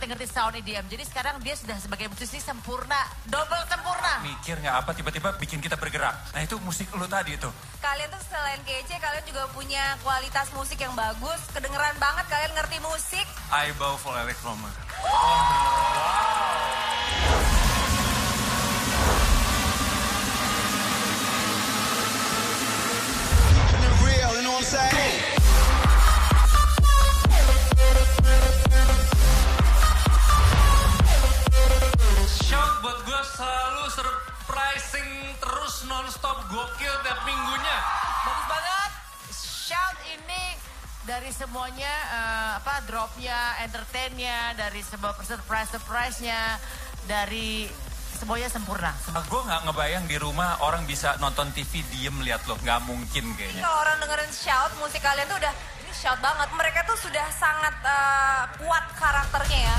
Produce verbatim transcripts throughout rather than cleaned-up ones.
ngerti-ngerti sound E D M. Jadi sekarang dia sudah sebagai musisi sempurna, double sempurna. Mikir nggak apa tiba-tiba bikin kita bergerak. Nah itu musik lu tadi tuh. Kalian tuh selain kece, kalian juga punya kualitas musik yang bagus. Kedengeran banget kalian ngerti musik. I bow for Eric Romer. Shout buat gue selalu surprising terus non-stop gokil tiap minggunya. Bagus banget. Shout ini dari semuanya uh, apa dropnya, entertainnya, dari semua surprise-surprise-nya, dari semuanya sempurna. Nah, gue nggak ngebayang di rumah orang bisa nonton T V diem lihat lo, nggak mungkin kayaknya. Kalau orang dengerin shout, musik kalian tuh udah ini shout banget. Mereka tuh sudah sangat uh, kuat karakternya ya.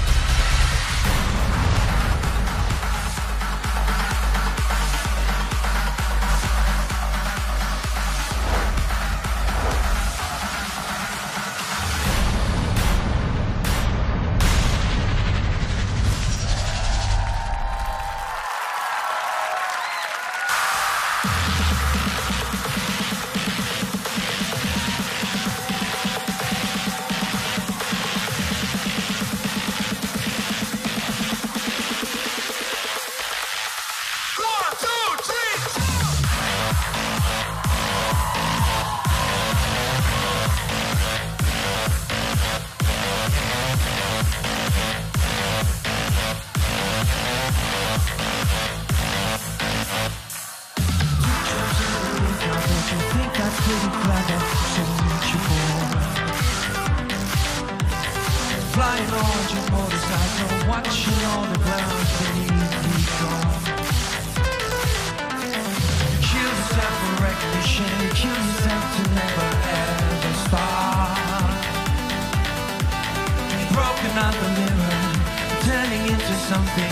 Flying on your motorcycle, watching all the ground beneath you go. Kill yourself for recognition, kill yourself to never ever start. Broken out the mirror, turning into something